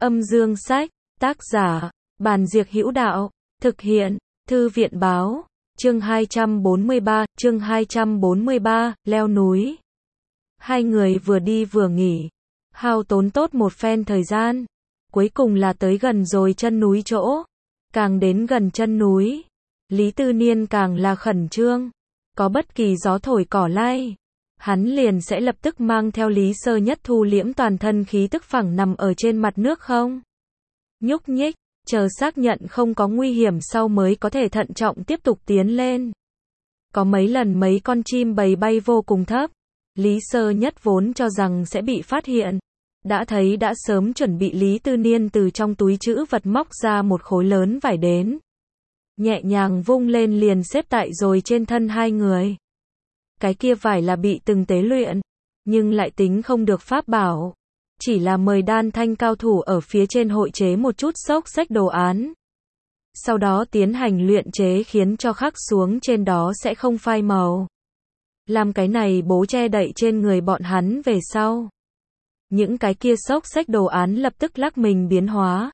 Âm dương sách, tác giả, Bàn Diệc Hữu Đạo, thực hiện, Thư viện báo, chương 243, leo núi. Hai người vừa đi vừa nghỉ, hao tốn tốt một phen thời gian, cuối cùng là tới gần rồi chân núi chỗ. Càng đến gần chân núi, Lý Tư Niên càng là khẩn trương, có bất kỳ gió thổi cỏ lay, hắn liền sẽ lập tức mang theo Lý Sơ Nhất thu liễm toàn thân khí tức phẳng nằm ở trên mặt nước không nhúc nhích, chờ xác nhận không có nguy hiểm sau mới có thể thận trọng tiếp tục tiến lên. Có mấy lần mấy con chim bầy bay vô cùng thấp, Lý Sơ Nhất vốn cho rằng sẽ bị phát hiện, đã thấy đã sớm chuẩn bị Lý Tư Niên từ trong túi trữ vật móc ra một khối lớn vải đến, nhẹ nhàng vung lên liền xếp tại rồi trên thân hai người. Cái kia vải là bị từng tế luyện, nhưng lại tính không được pháp bảo, chỉ là mời đan thanh cao thủ ở phía trên hội chế một chút xốc xách đồ án, sau đó tiến hành luyện chế khiến cho khắc xuống trên đó sẽ không phai màu. Làm cái này bố che đậy trên người bọn hắn về sau, những cái kia xốc xách đồ án lập tức lắc mình biến hóa.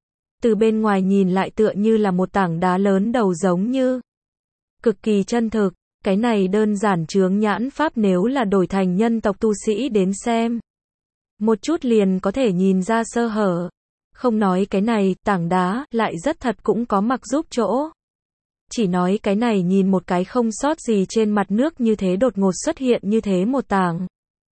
Từ bên ngoài nhìn lại tựa như là một tảng đá lớn đầu giống như. Cực kỳ chân thực, cái này đơn giản chướng nhãn pháp nếu là đổi thành nhân tộc tu sĩ đến xem, một chút liền có thể nhìn ra sơ hở. Không nói cái này, tảng đá, lại rất thật cũng có mặc giúp chỗ. Chỉ nói cái này nhìn một cái không sót gì trên mặt nước như thế đột ngột xuất hiện như thế một tảng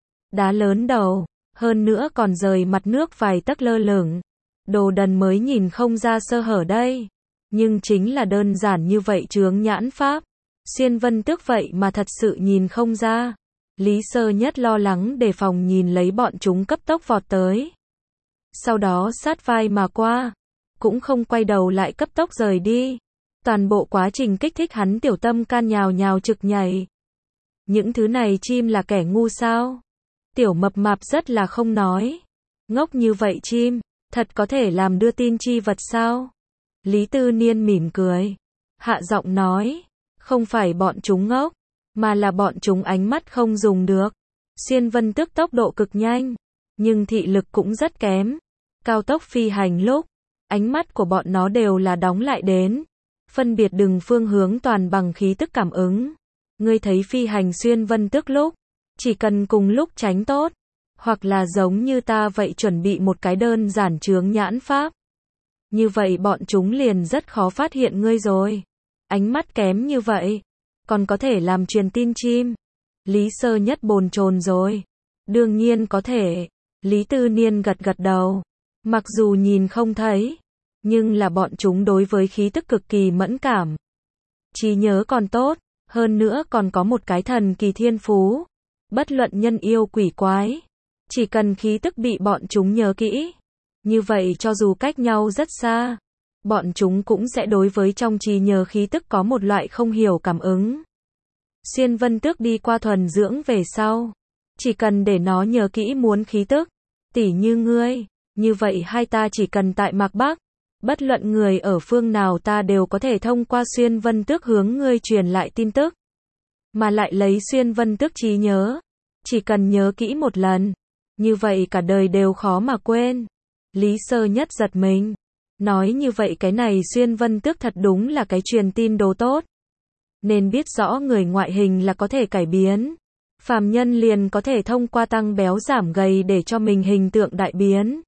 đá lớn đầu, hơn nữa còn rời mặt nước vài tấc lơ lửng. Đồ đần mới nhìn không ra sơ hở đây. Nhưng chính là đơn giản như vậy chướng nhãn pháp. Xuyên Vân Tước vậy mà thật sự nhìn không ra. Lý Sơ Nhất lo lắng đề phòng nhìn lấy bọn chúng cấp tốc vọt tới. Sau đó sát vai mà qua, cũng không quay đầu lại cấp tốc rời đi. Toàn bộ quá trình kích thích hắn tiểu tâm can nhào nhào trực nhảy. Những thứ này chim là kẻ ngu sao? Tiểu mập mạp rất là không nói. Ngốc như vậy chim, thật có thể làm đưa tin chi vật sao? Lý Tư Niên mỉm cười, hạ giọng nói, không phải bọn chúng ngốc, mà là bọn chúng ánh mắt không dùng được. Xuyên Vân Tước tốc độ cực nhanh, nhưng thị lực cũng rất kém. Cao tốc phi hành lúc, ánh mắt của bọn nó đều là đóng lại đến, phân biệt đường phương hướng toàn bằng khí tức cảm ứng. Ngươi thấy phi hành Xuyên Vân Tước lúc, chỉ cần cùng lúc tránh tốt, hoặc là giống như ta vậy chuẩn bị một cái đơn giản chướng nhãn pháp. Như vậy bọn chúng liền rất khó phát hiện ngươi rồi. Ánh mắt kém như vậy, còn có thể làm truyền tin chim. Lý Sơ Nhất bồn chồn rồi. Đương nhiên có thể. Lý Tư Niên gật gật đầu. Mặc dù nhìn không thấy, nhưng là bọn chúng đối với khí tức cực kỳ mẫn cảm. Trí nhớ còn tốt, hơn nữa còn có một cái thần kỳ thiên phú. Bất luận nhân yêu quỷ quái, chỉ cần khí tức bị bọn chúng nhớ kỹ, như vậy cho dù cách nhau rất xa, bọn chúng cũng sẽ đối với trong trí nhớ khí tức có một loại không hiểu cảm ứng. Xuyên Vân Tước đi qua thuần dưỡng về sau, chỉ cần để nó nhớ kỹ muốn khí tức, tỉ như ngươi, như vậy hai ta chỉ cần tại Mạc Bắc, bất luận người ở phương nào ta đều có thể thông qua Xuyên Vân Tước hướng ngươi truyền lại tin tức. Mà lại lấy Xuyên Vân Tước trí nhớ, chỉ cần nhớ kỹ một lần, như vậy cả đời đều khó mà quên. Lý Sơ Nhất giật mình, nói như vậy cái này Xuyên Vân Tước thật đúng là cái truyền tin đồ tốt. Nên biết rõ người ngoại hình là có thể cải biến. Phàm nhân liền có thể thông qua tăng béo giảm gầy để cho mình hình tượng đại biến.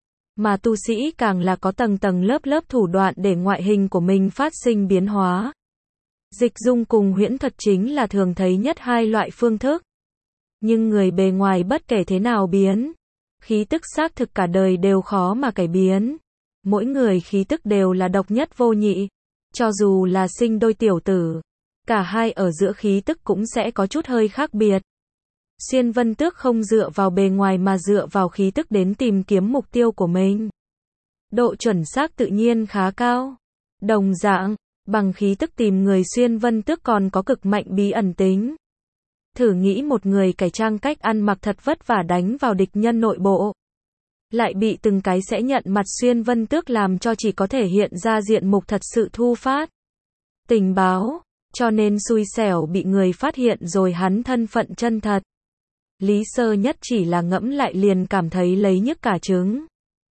Mà tu sĩ càng là có tầng tầng lớp lớp thủ đoạn để ngoại hình của mình phát sinh biến hóa. Dịch dung cùng huyễn thuật chính là thường thấy nhất hai loại phương thức. Nhưng người bề ngoài bất kể thế nào biến, khí tức xác thực cả đời đều khó mà cải biến. Mỗi người khí tức đều là độc nhất vô nhị. Cho dù là sinh đôi tiểu tử, cả hai ở giữa khí tức cũng sẽ có chút hơi khác biệt. Xuyên Vân Tước không dựa vào bề ngoài mà dựa vào khí tức đến tìm kiếm mục tiêu của mình. Độ chuẩn xác tự nhiên khá cao. Đồng dạng, bằng khí tức tìm người Xuyên Vân Tước còn có cực mạnh bí ẩn tính. Thử nghĩ một người cải trang cách ăn mặc thật vất vả đánh vào địch nhân nội bộ, lại bị từng cái sẽ nhận mặt Xuyên Vân Tước làm cho chỉ có thể hiện ra diện mục thật sự thu phát tình báo, cho nên xui xẻo bị người phát hiện rồi hắn thân phận chân thật. Lý Sơ Nhất chỉ là ngẫm lại liền cảm thấy lấy nhức cả trứng.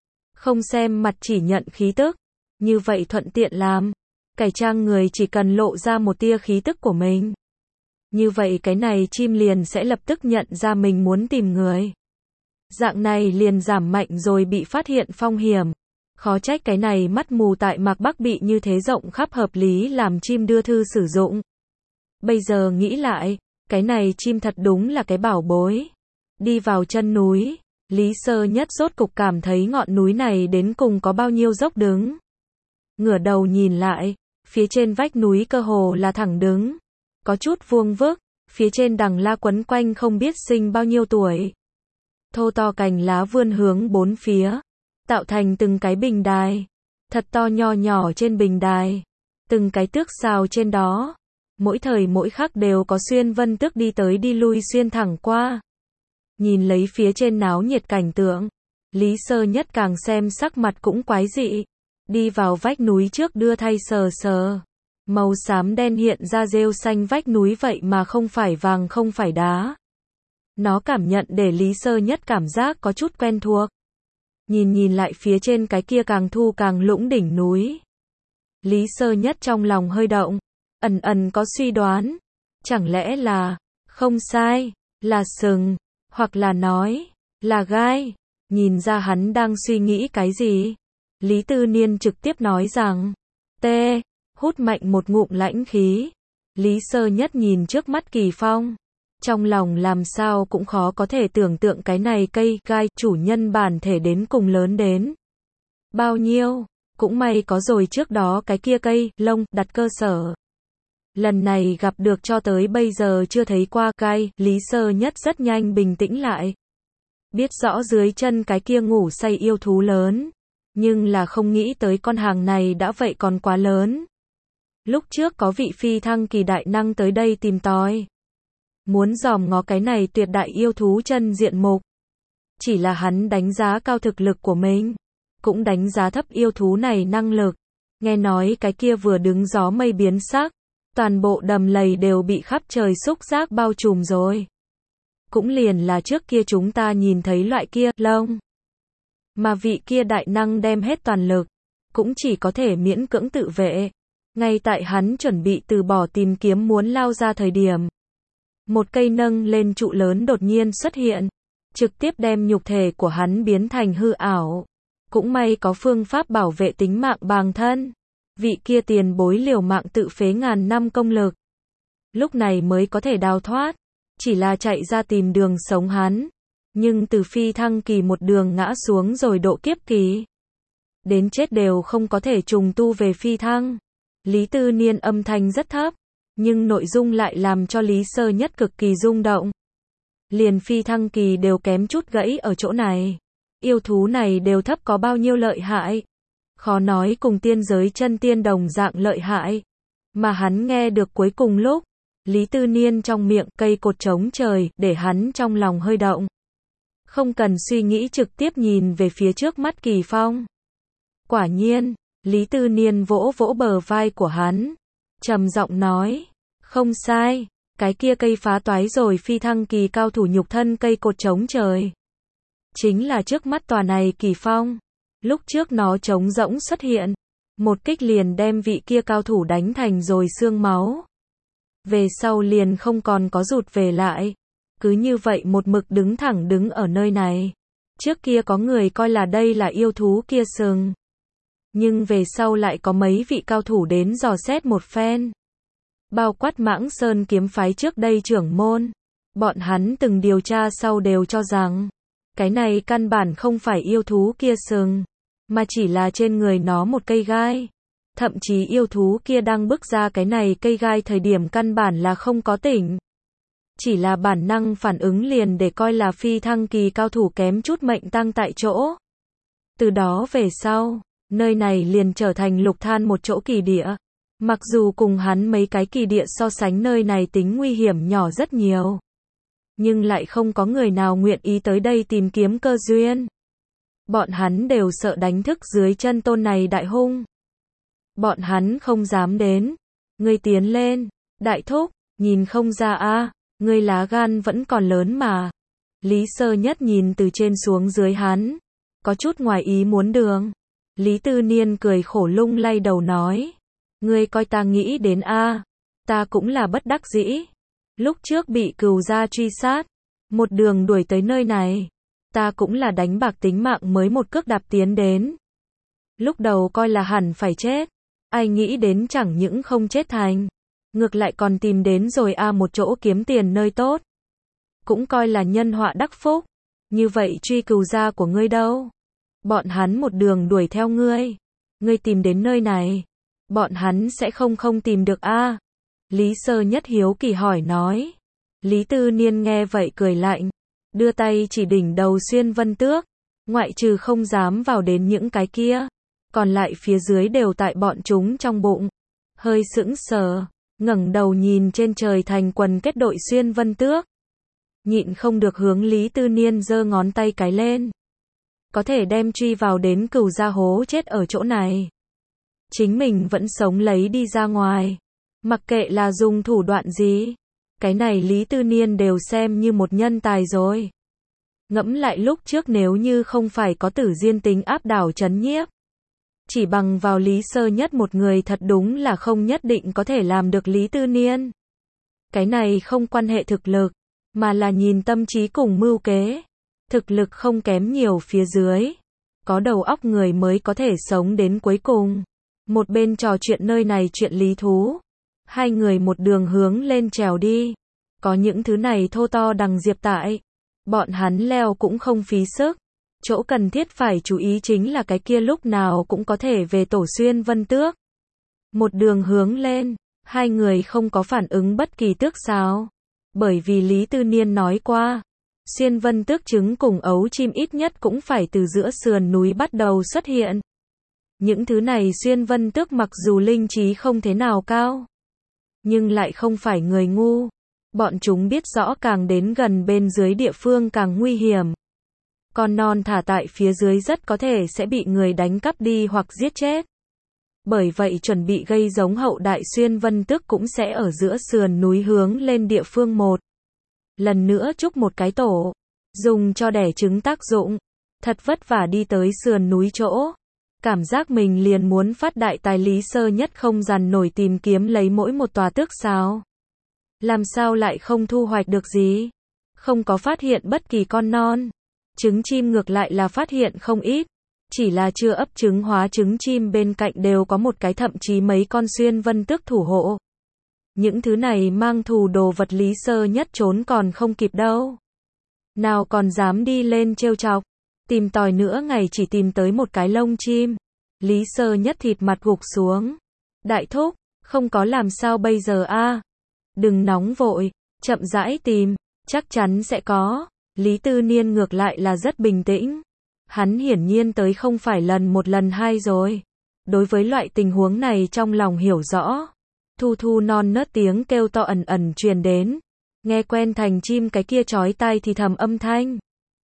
Không xem mặt chỉ nhận khí tức. Như vậy thuận tiện làm. Cải trang người chỉ cần lộ ra một tia khí tức của mình. Như vậy cái này chim liền sẽ lập tức nhận ra mình muốn tìm người. Dạng này liền giảm mạnh rồi bị phát hiện phong hiểm. Khó trách cái này mắt mù tại Mạc Bắc bị như thế rộng khắp hợp lý làm chim đưa thư sử dụng. Bây giờ nghĩ lại, cái này chim thật đúng là cái bảo bối. Đi vào chân núi, Lý Sơ Nhất rốt cục cảm thấy ngọn núi này đến cùng có bao nhiêu dốc đứng. Ngửa đầu nhìn lại, phía trên vách núi cơ hồ là thẳng đứng. Có chút vuông vức, phía trên đằng la quấn quanh không biết sinh bao nhiêu tuổi. Thô to cành lá vươn hướng bốn phía, tạo thành từng cái bình đài. Thật to nho nhỏ trên bình đài. Từng cái tước sao trên đó. Mỗi thời mỗi khắc đều có xuyên vân tước đi tới đi lui xuyên thẳng qua. Nhìn lấy phía trên náo nhiệt cảnh tượng, Lý Sơ Nhất càng xem sắc mặt cũng quái dị. Đi vào vách núi trước đưa thay sờ sờ. Màu xám đen hiện ra rêu xanh vách núi vậy mà không phải vàng không phải đá. Nó cảm nhận để Lý Sơ Nhất cảm giác có chút quen thuộc. Nhìn lại phía trên cái kia càng thu càng lũng đỉnh núi. Lý Sơ Nhất trong lòng hơi động, ẩn có suy đoán. Chẳng lẽ là, không sai, là sừng, hoặc là nói, là gai. Nhìn ra hắn đang suy nghĩ cái gì. Lý Tư Niên trực tiếp nói rằng, hút mạnh một ngụm lãnh khí. Lý Sơ Nhất nhìn trước mắt Kỳ Phong. Trong lòng làm sao cũng khó có thể tưởng tượng cái này cây gai chủ nhân bản thể đến cùng lớn đến bao nhiêu. Cũng may có rồi trước đó cái kia cây lông đặt cơ sở. Lần này gặp được cho tới bây giờ chưa thấy qua gai. Lý Sơ Nhất rất nhanh bình tĩnh lại. Biết rõ dưới chân cái kia ngủ say yêu thú lớn. Nhưng là không nghĩ tới con hàng này đã vậy còn quá lớn. Lúc trước có vị phi thăng kỳ đại năng tới đây tìm tòi. Muốn dòm ngó cái này tuyệt đại yêu thú chân diện mục. Chỉ là hắn đánh giá cao thực lực của mình. Cũng đánh giá thấp yêu thú này năng lực. Nghe nói cái kia vừa đứng gió mây biến sắc. Toàn bộ đầm lầy đều bị khắp trời xúc giác bao trùm rồi. Cũng liền là trước kia chúng ta nhìn thấy loại kia lông. Mà vị kia đại năng đem hết toàn lực. Cũng chỉ có thể miễn cưỡng tự vệ. Ngay tại hắn chuẩn bị từ bỏ tìm kiếm muốn lao ra thời điểm. Một cây nâng lên trụ lớn đột nhiên xuất hiện. Trực tiếp đem nhục thể của hắn biến thành hư ảo. Cũng may có phương pháp bảo vệ tính mạng bản thân. Vị kia tiền bối liều mạng tự phế ngàn năm công lực. Lúc này mới có thể đào thoát. Chỉ là chạy ra tìm đường sống hắn. Nhưng từ phi thăng kỳ một đường ngã xuống rồi độ kiếp kỳ. Đến chết đều không có thể trùng tu về phi thăng. Lý Tư Niên âm thanh rất thấp. Nhưng nội dung lại làm cho Lý Sơ Nhất cực kỳ rung động. Liền phi thăng kỳ đều kém chút gãy ở chỗ này. Yêu thú này đều thấp có bao nhiêu lợi hại. Khó nói cùng tiên giới chân tiên đồng dạng lợi hại. Mà hắn nghe được cuối cùng lúc. Lý Tư Niên trong miệng cây cột trống trời để hắn trong lòng hơi động. Không cần suy nghĩ trực tiếp nhìn về phía trước mắt Kỳ Phong. Quả nhiên, Lý Tư Niên vỗ vỗ bờ vai của hắn. Trầm giọng nói, không sai, cái kia cây phá toái rồi phi thăng kỳ cao thủ nhục thân cây cột trống trời. Chính là trước mắt tòa này Kỳ Phong. Lúc trước nó trống rỗng xuất hiện. Một kích liền đem vị kia cao thủ đánh thành rồi xương máu. Về sau liền không còn có rụt về lại. Cứ như vậy một mực đứng thẳng đứng ở nơi này. Trước kia có người coi là đây là yêu thú kia sừng. Nhưng về sau lại có mấy vị cao thủ đến dò xét một phen. Bao quát Mãng Sơn kiếm phái trước đây trưởng môn. Bọn hắn từng điều tra sau đều cho rằng. Cái này căn bản không phải yêu thú kia sừng. Mà chỉ là trên người nó một cây gai. Thậm chí yêu thú kia đang bước ra cái này cây gai thời điểm căn bản là không có tỉnh. Chỉ là bản năng phản ứng liền để coi là phi thăng kỳ cao thủ kém chút mệnh tang tại chỗ. Từ đó về sau, nơi này liền trở thành Lục Than một chỗ kỳ địa. Mặc dù cùng hắn mấy cái kỳ địa so sánh nơi này tính nguy hiểm nhỏ rất nhiều. Nhưng lại không có người nào nguyện ý tới đây tìm kiếm cơ duyên. Bọn hắn đều sợ đánh thức dưới chân tôn này đại hung. Bọn hắn không dám đến. Ngươi tiến lên, đại thúc, nhìn không ra a, ngươi lá gan vẫn còn lớn mà. Lý Sơ Nhất nhìn từ trên xuống dưới hắn. có chút ngoài ý muốn đường. Lý Tư Niên cười khổ lung lay đầu nói. Ngươi coi ta nghĩ đến a, ta cũng là bất đắc dĩ. Lúc trước bị cừu gia truy sát, một đường đuổi tới nơi này. Ta cũng là đánh bạc tính mạng mới một cước đạp tiến đến. Lúc đầu coi là hẳn phải chết. Ai nghĩ đến chẳng những không chết thành. Ngược lại còn tìm đến rồi một chỗ kiếm tiền nơi tốt. Cũng coi là nhân họa đắc phúc. Như vậy truy cừu gia của ngươi đâu? Bọn hắn một đường đuổi theo ngươi. Ngươi tìm đến nơi này. Bọn hắn sẽ không tìm được a. Lý Sơ Nhất hiếu kỳ hỏi nói. Lý Tư Niên nghe vậy cười lạnh. Đưa tay chỉ đỉnh đầu Xuyên Vân Tước. Ngoại trừ không dám vào đến những cái kia. Còn lại phía dưới đều tại bọn chúng trong bụng. Hơi sững sờ. Ngẩng đầu nhìn trên trời thành quần kết đội Xuyên Vân Tước. Nhịn không được hướng Lý Tư Niên giơ ngón tay cái lên. Có thể đem truy vào đến cừu gia hố chết ở chỗ này. Chính mình vẫn sống lấy đi ra ngoài. Mặc kệ là dùng thủ đoạn gì. Cái này Lý Tư Niên đều xem như một nhân tài rồi. Ngẫm lại lúc trước nếu như không phải có Tử Diên tính áp đảo trấn nhiếp. Chỉ bằng vào Lý Sơ Nhất một người thật đúng là không nhất định có thể làm được Lý Tư Niên. Cái này không quan hệ thực lực, mà là nhìn tâm trí cùng mưu kế. Thực lực không kém nhiều phía dưới. Có đầu óc người mới có thể sống đến cuối cùng. Một bên trò chuyện nơi này chuyện lý thú. Hai người một đường hướng lên trèo đi. Có những thứ này thô to đằng diệp tại. Bọn hắn leo cũng không phí sức. Chỗ cần thiết phải chú ý chính là cái kia lúc nào cũng có thể về tổ Xuyên Vân Tước. Một đường hướng lên, hai người không có phản ứng bất kỳ tước sao. Bởi vì Lý Tư Niên nói qua, Xuyên Vân Tước trứng cùng ấu chim ít nhất cũng phải từ giữa sườn núi bắt đầu xuất hiện. Những thứ này Xuyên Vân Tước mặc dù linh trí không thế nào cao, nhưng lại không phải người ngu. Bọn chúng biết rõ càng đến gần bên dưới địa phương càng nguy hiểm. Con non thả tại phía dưới rất có thể sẽ bị người đánh cắp đi hoặc giết chết. Bởi vậy chuẩn bị gây giống hậu đại Xuyên Vân Tước cũng sẽ ở giữa sườn núi hướng lên địa phương một. Lần nữa chúc một cái tổ, dùng cho đẻ trứng tác dụng. Thật vất vả đi tới sườn núi chỗ. Cảm giác mình liền muốn phát đại tài. Lý Sơ Nhất không dằn nổi tìm kiếm lấy mỗi một tòa tước sao. Làm sao lại không thu hoạch được gì? Không có phát hiện bất kỳ con non. Trứng chim ngược lại là phát hiện không ít. Chỉ là chưa ấp trứng hóa trứng chim bên cạnh đều có một cái thậm chí mấy con Xuyên Vân Tước thủ hộ. Những thứ này mang thù đồ vật Lý Sơ Nhất trốn còn không kịp đâu. Nào còn dám đi lên trêu chọc. Tìm tòi nữa ngày chỉ tìm tới một cái lông chim. Lý Sơ Nhất thịt mặt gục xuống. Đại thúc, không có làm sao bây giờ a? Đừng nóng vội, chậm rãi tìm, chắc chắn sẽ có. Lý Tư Niên ngược lại là rất bình tĩnh. Hắn hiển nhiên tới không phải lần một lần hai rồi. Đối với loại tình huống này trong lòng hiểu rõ. Thu thu non nớt tiếng kêu to ẩn ẩn truyền đến. Nghe quen thành chim cái kia chói tai thì thầm âm thanh.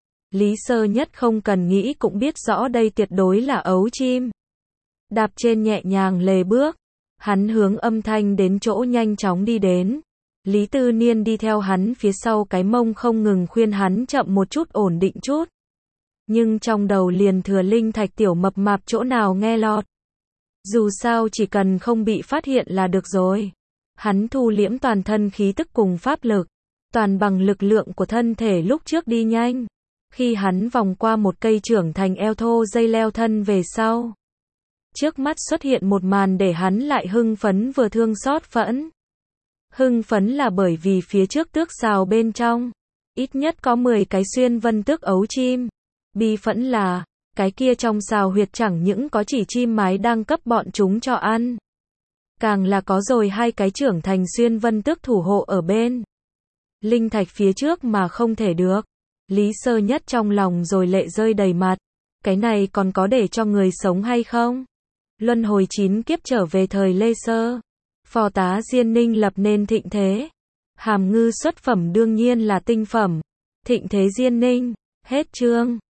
Lý Sơ Nhất không cần nghĩ cũng biết rõ đây tuyệt đối là ấu chim. Đạp trên nhẹ nhàng lề bước. Hắn hướng âm thanh đến chỗ nhanh chóng đi đến. Lý Tư Niên đi theo hắn phía sau cái mông không ngừng khuyên hắn chậm một chút ổn định chút. Nhưng trong đầu liền thừa linh thạch tiểu mập mạp chỗ nào nghe lọt. Dù sao chỉ cần không bị phát hiện là được rồi. Hắn thu liễm toàn thân khí tức cùng pháp lực. Toàn bằng lực lượng của thân thể lúc trước đi nhanh. Khi hắn vòng qua một cây trưởng thành eo thô dây leo thân về sau. Trước mắt xuất hiện một màn để hắn lại hưng phấn vừa thương xót phẫn. Hưng phấn là bởi vì phía trước tước xào bên trong. Ít nhất có 10 cái Xuyên Vân Tước ấu chim. Bi phẫn là, cái kia trong xào huyệt chẳng những có chỉ chim mái đang cấp bọn chúng cho ăn. Càng là có rồi 2 cái trưởng thành Xuyên Vân Tước thủ hộ ở bên. Linh thạch phía trước mà không thể được. Lý Sơ Nhất trong lòng rồi lệ rơi đầy mặt. Cái này còn có để cho người sống hay không? Luân hồi 9 kiếp trở về thời Lê Sơ. Phò tá Diên Ninh lập nên thịnh thế. Hàm ngư xuất phẩm đương nhiên là tinh phẩm. Thịnh thế Diên Ninh. Hết chương.